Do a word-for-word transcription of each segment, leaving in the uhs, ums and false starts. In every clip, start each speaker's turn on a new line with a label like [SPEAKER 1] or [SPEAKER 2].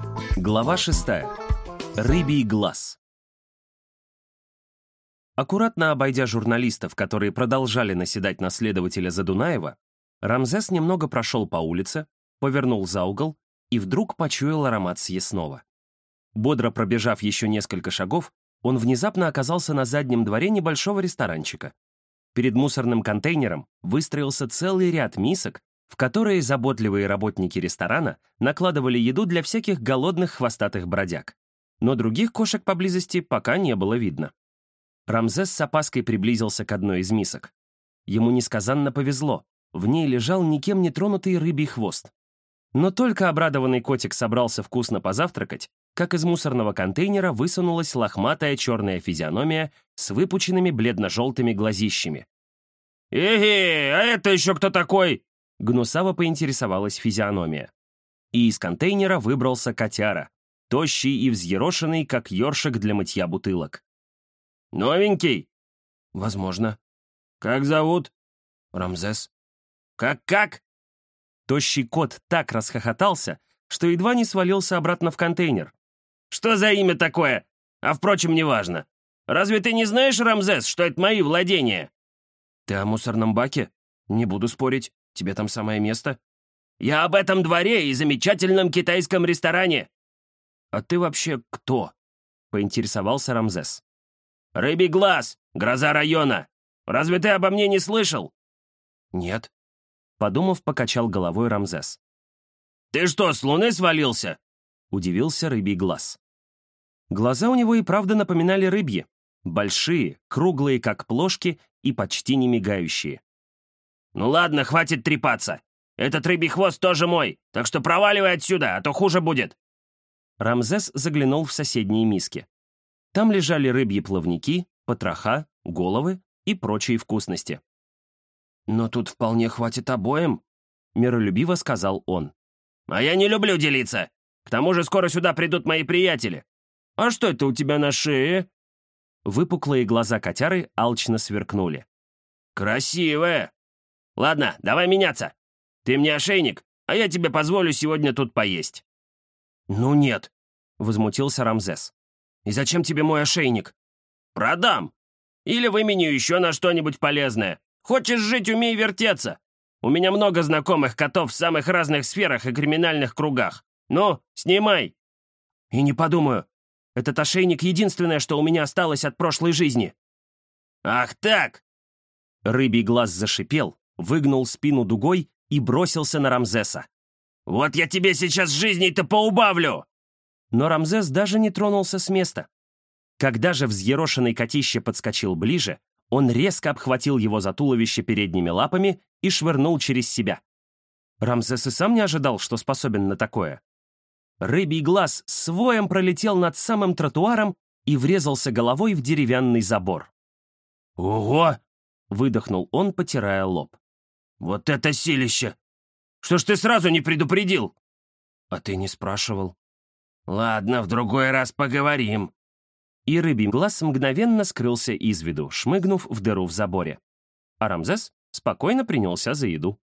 [SPEAKER 1] Глава шестая. Рыбий глаз. Аккуратно обойдя журналистов, которые продолжали наседать на следователя Задунаева, Рамзес немного прошел по улице, повернул за угол и вдруг почуял аромат съестного. Бодро пробежав еще несколько шагов, он внезапно оказался на заднем дворе небольшого ресторанчика. Перед мусорным контейнером выстроился целый ряд мисок, в которые заботливые работники ресторана накладывали еду для всяких голодных хвостатых бродяг. Но других кошек поблизости пока не было видно. Рамзес с опаской приблизился к одной из мисок. Ему несказанно повезло, в ней лежал никем не тронутый рыбий хвост. Но только обрадованный котик собрался вкусно позавтракать, как из мусорного контейнера высунулась лохматая черная физиономия с выпученными бледно-желтыми глазищами. «Эге, а это еще кто такой?» Гнусаво поинтересовалась физиономия. И из контейнера выбрался котяра, тощий и взъерошенный, как ёршик для мытья бутылок. «Новенький?» «Возможно». «Как зовут?» «Рамзес». «Как-как?» Тощий кот так расхохотался, что едва не свалился обратно в контейнер. «Что за имя такое? А впрочем, неважно. Разве ты не знаешь, Рамзес, что это мои владения?» «Ты о мусорном баке? Не буду спорить. Тебе там самое место?» «Я об этом дворе и замечательном китайском ресторане». «А ты вообще кто?» — поинтересовался Рамзес. «Рыбий глаз, гроза района. Разве ты обо мне не слышал?» «Нет», — подумав, покачал головой Рамзес. «Ты что, с луны свалился?» — удивился рыбий глаз. Глаза у него и правда напоминали рыбьи. Большие, круглые, как плошки, и почти не мигающие. «Ну ладно, хватит трепаться. Этот рыбий хвост тоже мой, так что проваливай отсюда, а то хуже будет». Рамзес заглянул в соседние миски. Там лежали рыбьи плавники, потроха, головы и прочие вкусности. «Но тут вполне хватит обоим», — миролюбиво сказал он. «А я не люблю делиться. К тому же скоро сюда придут мои приятели. А что это у тебя на шее?» Выпуклые глаза котяры алчно сверкнули. «Красивая! Ладно, давай меняться. Ты мне ошейник, а я тебе позволю сегодня тут поесть». «Ну нет», — возмутился Рамзес. «И зачем тебе мой ошейник?» «Продам. Или выменю еще на что-нибудь полезное. Хочешь жить, умей вертеться. У меня много знакомых котов в самых разных сферах и криминальных кругах. Ну, снимай». «И не подумаю. Этот ошейник — единственное, что у меня осталось от прошлой жизни». «Ах так!» Рыбий глаз зашипел, выгнул спину дугой и бросился на Рамзеса. «Вот я тебе сейчас жизней-то поубавлю!» Но Рамзес даже не тронулся с места. Когда же взъерошенный котище подскочил ближе, он резко обхватил его за туловище передними лапами и швырнул через себя. Рамзес и сам не ожидал, что способен на такое. Рыбий глаз с воем пролетел над самым тротуаром и врезался головой в деревянный забор. «Ого!» — выдохнул он, потирая лоб. «Вот это силище! Что ж ты сразу не предупредил?» «А ты не спрашивал». «Ладно, в другой раз поговорим». И рыбий глаз мгновенно скрылся из виду, шмыгнув в дыру в заборе. А Рамзес спокойно принялся за еду.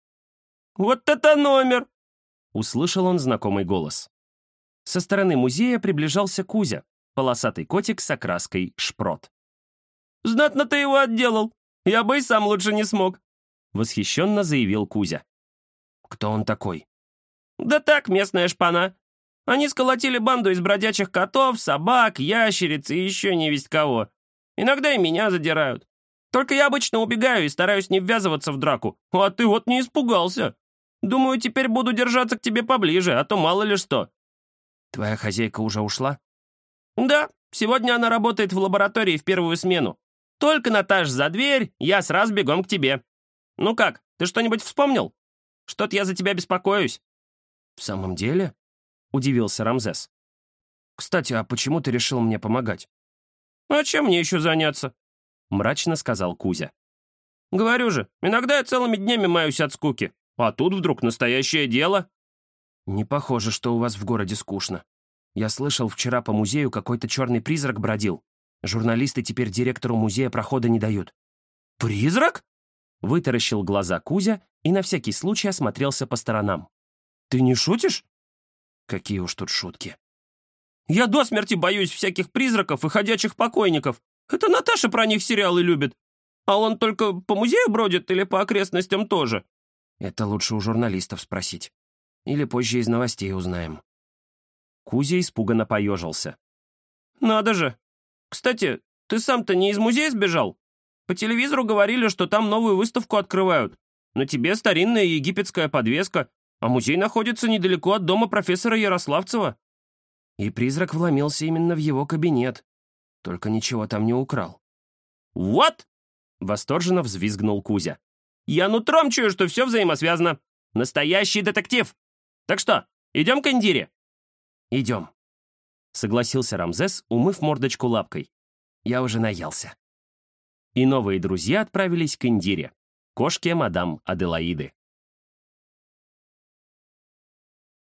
[SPEAKER 1] «Вот это номер!» — услышал он знакомый голос. Со стороны музея приближался Кузя, полосатый котик с окраской шпрот. «Знатно ты его отделал! Я бы и сам лучше не смог!» — восхищенно заявил Кузя. «Кто он такой?» «Да так, местная шпана. Они сколотили банду из бродячих котов, собак, ящериц и еще не весть кого. Иногда и меня задирают. Только я обычно убегаю и стараюсь не ввязываться в драку. А ты вот не испугался. Думаю, теперь буду держаться к тебе поближе, а то мало ли что». «Твоя хозяйка уже ушла?» «Да, сегодня она работает в лаборатории в первую смену. Только, Наташ, за дверь, я сразу бегом к тебе. Ну как, ты что-нибудь вспомнил? Что-то я за тебя беспокоюсь». «В самом деле?» — удивился Рамзес. «Кстати, а почему ты решил мне помогать?» «А чем мне еще заняться?» — мрачно сказал Кузя. «Говорю же, иногда я целыми днями маюсь от скуки, а тут вдруг настоящее дело». «Не похоже, что у вас в городе скучно. Я слышал, вчера по музею какой-то черный призрак бродил. Журналисты теперь директору музея прохода не дают». «Призрак?» — вытаращил глаза Кузя и на всякий случай осмотрелся по сторонам. «Ты не шутишь?» Какие уж тут шутки.
[SPEAKER 2] Я до смерти боюсь всяких призраков и ходячих покойников. Это Наташа про них сериалы любит. А он только по музею бродит или по окрестностям тоже?
[SPEAKER 1] Это лучше у журналистов спросить. Или позже из новостей узнаем. Кузя испуганно поежился.
[SPEAKER 2] Надо же. Кстати, ты сам-то не из музея сбежал? По телевизору говорили, что там новую выставку открывают. На тебе старинная египетская подвеска, а музей находится недалеко от дома профессора Ярославцева.
[SPEAKER 1] И призрак вломился именно в его кабинет. Только ничего там не украл.
[SPEAKER 2] «Вот!»
[SPEAKER 1] — восторженно взвизгнул Кузя.
[SPEAKER 2] «Я нутром чую, что все взаимосвязано. Настоящий детектив. Так что, идем к Индире?»
[SPEAKER 1] «Идем», — согласился Рамзес, умыв мордочку лапкой. «Я уже наелся». И новые друзья отправились к Индире, кошке мадам Аделаиды.